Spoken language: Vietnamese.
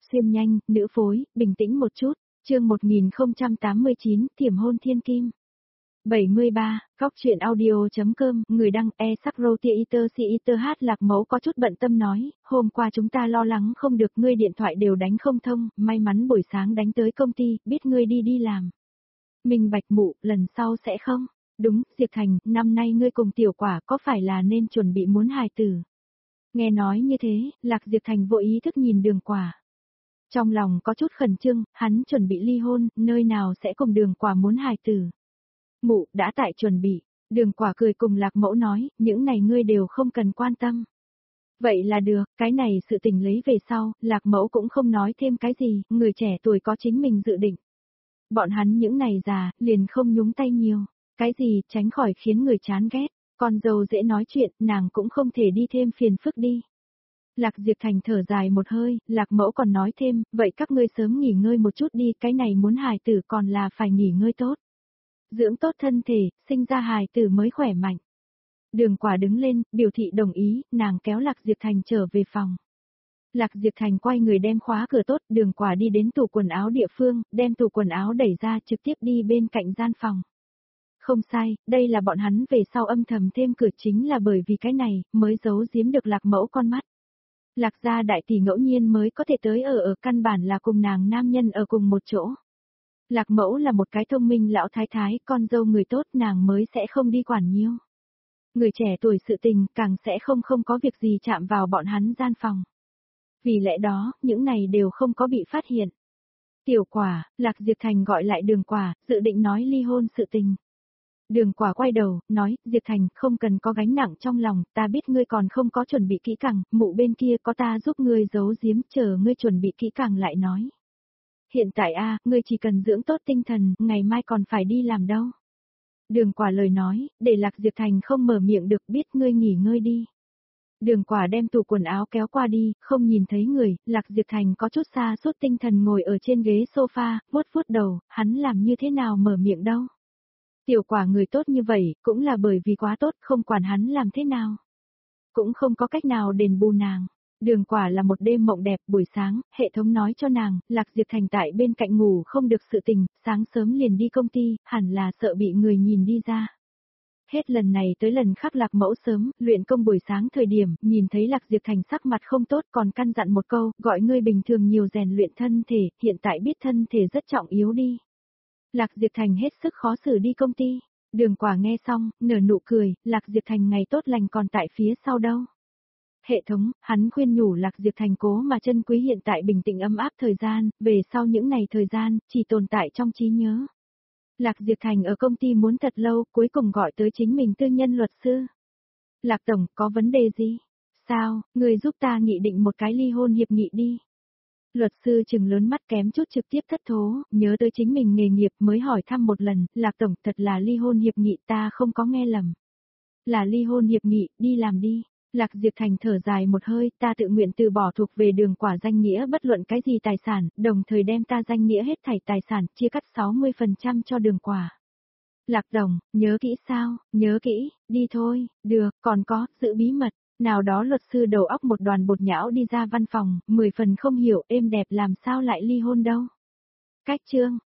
Xuyên nhanh, nữ phối, bình tĩnh một chút. Chương 1089, Tiềm hôn thiên kim. 73, góc truyện audio.com, người đăng e-sắc-rô-tia-iter-si-iter hát Lạc Mẫu có chút bận tâm nói, hôm qua chúng ta lo lắng không được ngươi điện thoại đều đánh không thông, may mắn buổi sáng đánh tới công ty, biết ngươi đi làm. Mình bạch mụ, lần sau sẽ không? Đúng, Diệp Thành, năm nay ngươi cùng tiểu quả có phải là nên chuẩn bị muốn hài tử? Nghe nói như thế, Lạc Diệp Thành vô ý thức nhìn Đường Quả. Trong lòng có chút khẩn trương, hắn chuẩn bị ly hôn, nơi nào sẽ cùng Đường Quả muốn hài tử. Mụ, đã tại chuẩn bị. Đường Quả cười cùng Lạc Mẫu nói, những này ngươi đều không cần quan tâm. Vậy là được, cái này sự tình lấy về sau, Lạc Mẫu cũng không nói thêm cái gì, người trẻ tuổi có chính mình dự định. Bọn hắn những này già, liền không nhúng tay nhiều. Cái gì, tránh khỏi khiến người chán ghét. Con dâu dễ nói chuyện, nàng cũng không thể đi thêm phiền phức đi. Lạc Diệp Thành thở dài một hơi, Lạc Mẫu còn nói thêm, vậy các ngươi sớm nghỉ ngơi một chút đi, cái này muốn hài tử còn là phải nghỉ ngơi tốt. Dưỡng tốt thân thể, sinh ra hài tử mới khỏe mạnh. Đường Quả đứng lên, biểu thị đồng ý, nàng kéo Lạc Diệp Thành trở về phòng. Lạc Diệp Thành quay người đem khóa cửa tốt, Đường Quả đi đến tủ quần áo địa phương, đem tủ quần áo đẩy ra trực tiếp đi bên cạnh gian phòng. Không sai, đây là bọn hắn về sau âm thầm thêm cửa chính là bởi vì cái này, mới giấu giếm được Lạc Mẫu con mắt. Lạc gia đại tỷ ngẫu nhiên mới có thể tới ở căn bản là cùng nàng nam nhân ở cùng một chỗ. Lạc Mẫu là một cái thông minh lão thái thái, con dâu người tốt nàng mới sẽ không đi quản nhiêu. Người trẻ tuổi sự tình càng sẽ không có việc gì chạm vào bọn hắn gian phòng. Vì lẽ đó, những này đều không có bị phát hiện. Tiểu Quả, Lạc Diệp Thành gọi lại Đường Quả, dự định nói ly hôn sự tình. Đường Quả quay đầu, nói, Diệp Thành, không cần có gánh nặng trong lòng, ta biết ngươi còn không có chuẩn bị kỹ càng, mụ bên kia có ta giúp ngươi giấu giếm, chờ ngươi chuẩn bị kỹ càng lại nói. Hiện tại ngươi chỉ cần dưỡng tốt tinh thần, ngày mai còn phải đi làm đâu. Đường Quả lời nói, để Lạc Diệp Thành không mở miệng được, biết ngươi nghỉ ngơi đi. Đường Quả đem tủ quần áo kéo qua đi, không nhìn thấy người, Lạc Diệp Thành có chút xa suốt tinh thần ngồi ở trên ghế sofa, vuốt đầu, hắn làm như thế nào mở miệng đâu. Tiểu Quả người tốt như vậy, cũng là bởi vì quá tốt, không quản hắn làm thế nào. Cũng không có cách nào đền bù nàng. Đường Quả là một đêm mộng đẹp, buổi sáng, hệ thống nói cho nàng, Lạc Diệp Thành tại bên cạnh ngủ không được sự tình, sáng sớm liền đi công ty, hẳn là sợ bị người nhìn đi ra. Hết lần này tới lần khác Lạc Mẫu sớm, luyện công buổi sáng thời điểm, nhìn thấy Lạc Diệp Thành sắc mặt không tốt còn căn dặn một câu, gọi ngươi bình thường nhiều rèn luyện thân thể, hiện tại biết thân thể rất trọng yếu đi. Lạc Diệp Thành hết sức khó xử đi công ty. Đường Quả nghe xong, nở nụ cười, Lạc Diệp Thành ngày tốt lành còn tại phía sau đâu. Hệ thống, hắn khuyên nhủ Lạc Diệp Thành cố mà trân quý hiện tại bình tĩnh ấm áp thời gian, về sau những ngày thời gian, chỉ tồn tại trong trí nhớ. Lạc Diệp Thành ở công ty muốn thật lâu, cuối cùng gọi tới chính mình tư nhân luật sư. Lạc Tổng, có vấn đề gì? Sao, người giúp ta nghị định một cái ly hôn hiệp nghị đi. Luật sư trừng lớn mắt kém chút trực tiếp thất thố, nhớ tới chính mình nghề nghiệp mới hỏi thăm một lần, Lạc Tổng thật là ly hôn hiệp nghị ta không có nghe lầm. Là ly hôn hiệp nghị, đi làm đi. Lạc Diệp Thành thở dài một hơi, ta tự nguyện từ bỏ thuộc về Đường Quả danh nghĩa bất luận cái gì tài sản, đồng thời đem ta danh nghĩa hết thảy tài sản, chia cắt 60% cho Đường Quả. Lạc Tổng, nhớ kỹ sao, nhớ kỹ, đi thôi, được, còn có, giữ bí mật. Nào đó luật sư đầu óc một đoàn bột nhão đi ra văn phòng, 10 phần không hiểu êm đẹp làm sao lại ly hôn đâu. Cách chương,